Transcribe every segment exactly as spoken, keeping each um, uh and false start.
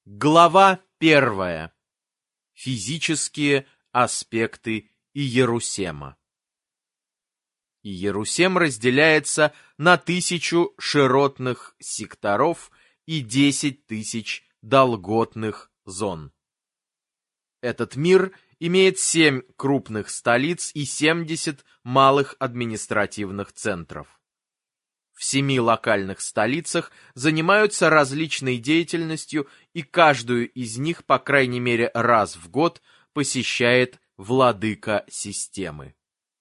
Глава первая. Физические аспекты Иерусема. Иерусем разделяется на тысячу широтных секторов и десять тысяч долготных зон. Этот мир имеет семь крупных столиц и семьдесят малых административных центров. В семи локальных столицах занимаются различной деятельностью, и каждую из них, по крайней мере, раз в год посещает владыка системы.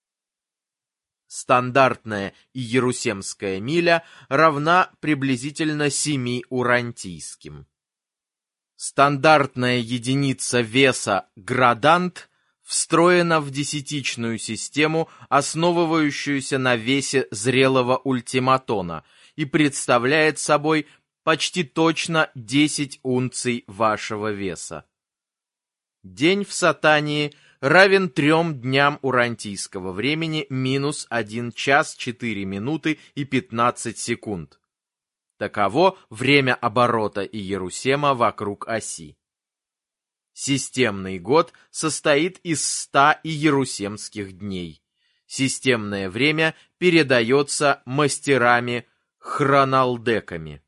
Стандартная иерусемская миля равна приблизительно семи урантийским. Стандартная единица веса градант встроена в десятичную систему, основывающуюся на весе зрелого ультиматона, и представляет собой почти точно десять унций вашего веса. День в Сатании равен трем дням урантийского времени минус один час четыре минуты и пятнадцать секунд. Таково время оборота Иерусема вокруг оси. Системный год состоит из ста иерусемских дней. Системное время передается мастерами-хроналдеками.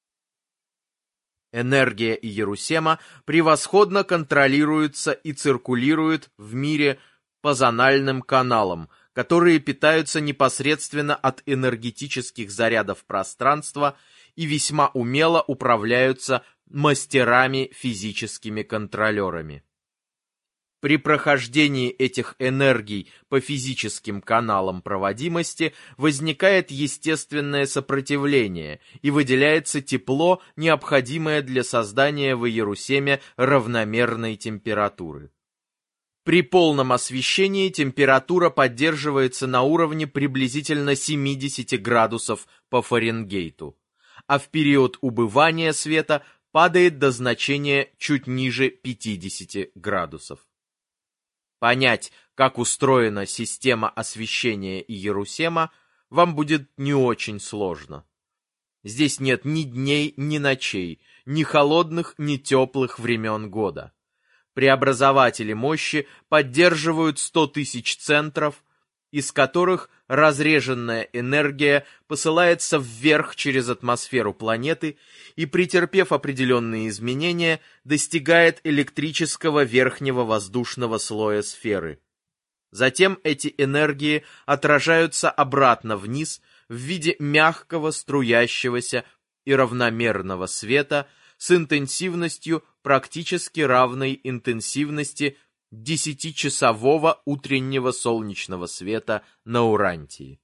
Энергия Иерусема превосходно контролируется и циркулирует в мире по зональным каналам, которые питаются непосредственно от энергетических зарядов пространства и весьма умело управляются мастерами-физическими контролерами. При прохождении этих энергий по физическим каналам проводимости возникает естественное сопротивление и выделяется тепло, необходимое для создания в Иерусеме равномерной температуры. При полном освещении температура поддерживается на уровне приблизительно семидесяти градусов по Фаренгейту, а в период убывания света падает до значения чуть ниже пятидесяти градусов. Понять, как устроена система освещения Иерусема, вам будет не очень сложно. Здесь нет ни дней, ни ночей, ни холодных, ни теплых времен года. Преобразователи мощи поддерживают сто тысяч центров, из которых разреженная энергия посылается вверх через атмосферу планеты и, претерпев определенные изменения, достигает электрического верхнего воздушного слоя сферы. Затем эти энергии отражаются обратно вниз в виде мягкого, струящегося и равномерного света с интенсивностью, практически равной интенсивности десятичасового утреннего солнечного света на Урантии.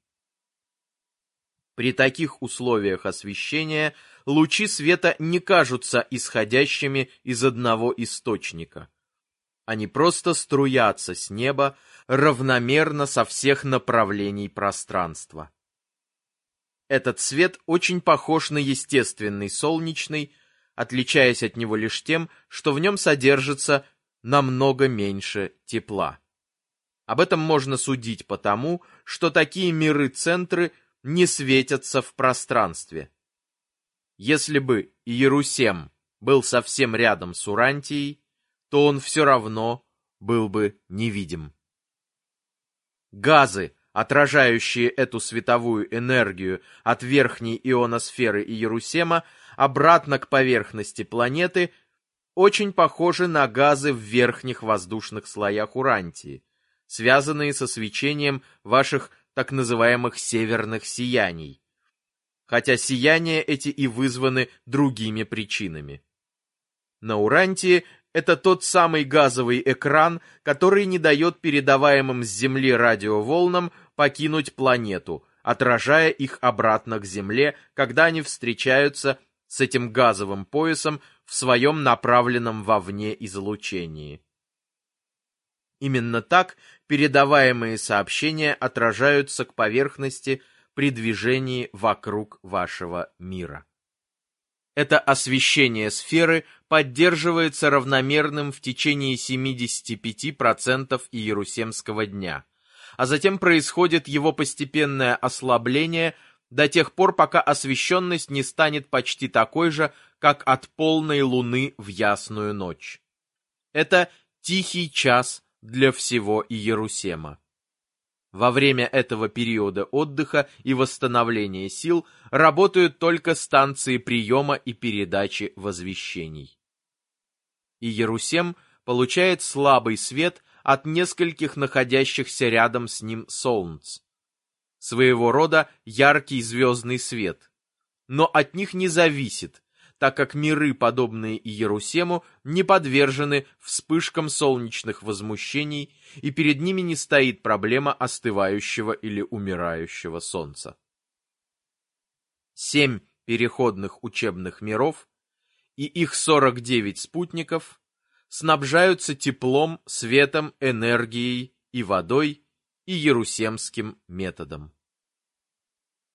При таких условиях освещения лучи света не кажутся исходящими из одного источника. Они просто струятся с неба равномерно со всех направлений пространства. Этот свет очень похож на естественный солнечный, отличаясь от него лишь тем, что в нем содержится намного меньше тепла. Об этом можно судить потому, что такие миры-центры не светятся в пространстве. Если бы Иерусем был совсем рядом с Урантией, то он все равно был бы невидим. Газы, отражающие эту световую энергию от верхней ионосферы Иерусема обратно к поверхности планеты, очень похожи на газы в верхних воздушных слоях Урантии, связанные со свечением ваших так называемых северных сияний, хотя сияния эти и вызваны другими причинами. На Урантии это тот самый газовый экран, который не дает передаваемым с Земли радиоволнам покинуть планету, отражая их обратно к Земле, когда они встречаются с этим газовым поясом в своем направленном вовне излучении. Именно так передаваемые сообщения отражаются к поверхности при движении вокруг вашего мира. Это освещение сферы поддерживается равномерным в течение семидесяти пяти процентов Иерусемского дня, а затем происходит его постепенное ослабление до тех пор, пока освещенность не станет почти такой же, как от полной луны в ясную ночь. Это тихий час для всего Иерусема. Во время этого периода отдыха и восстановления сил работают только станции приема и передачи возвещений. Иерусем получает слабый свет от нескольких находящихся рядом с ним солнц. Своего рода яркий звездный свет. Но от них не зависит, так как миры, подобные Иерусему, не подвержены вспышкам солнечных возмущений, и перед ними не стоит проблема остывающего или умирающего солнца. Семь переходных учебных миров и их сорок девять спутников снабжаются теплом, светом, энергией и водой иерусемским методом.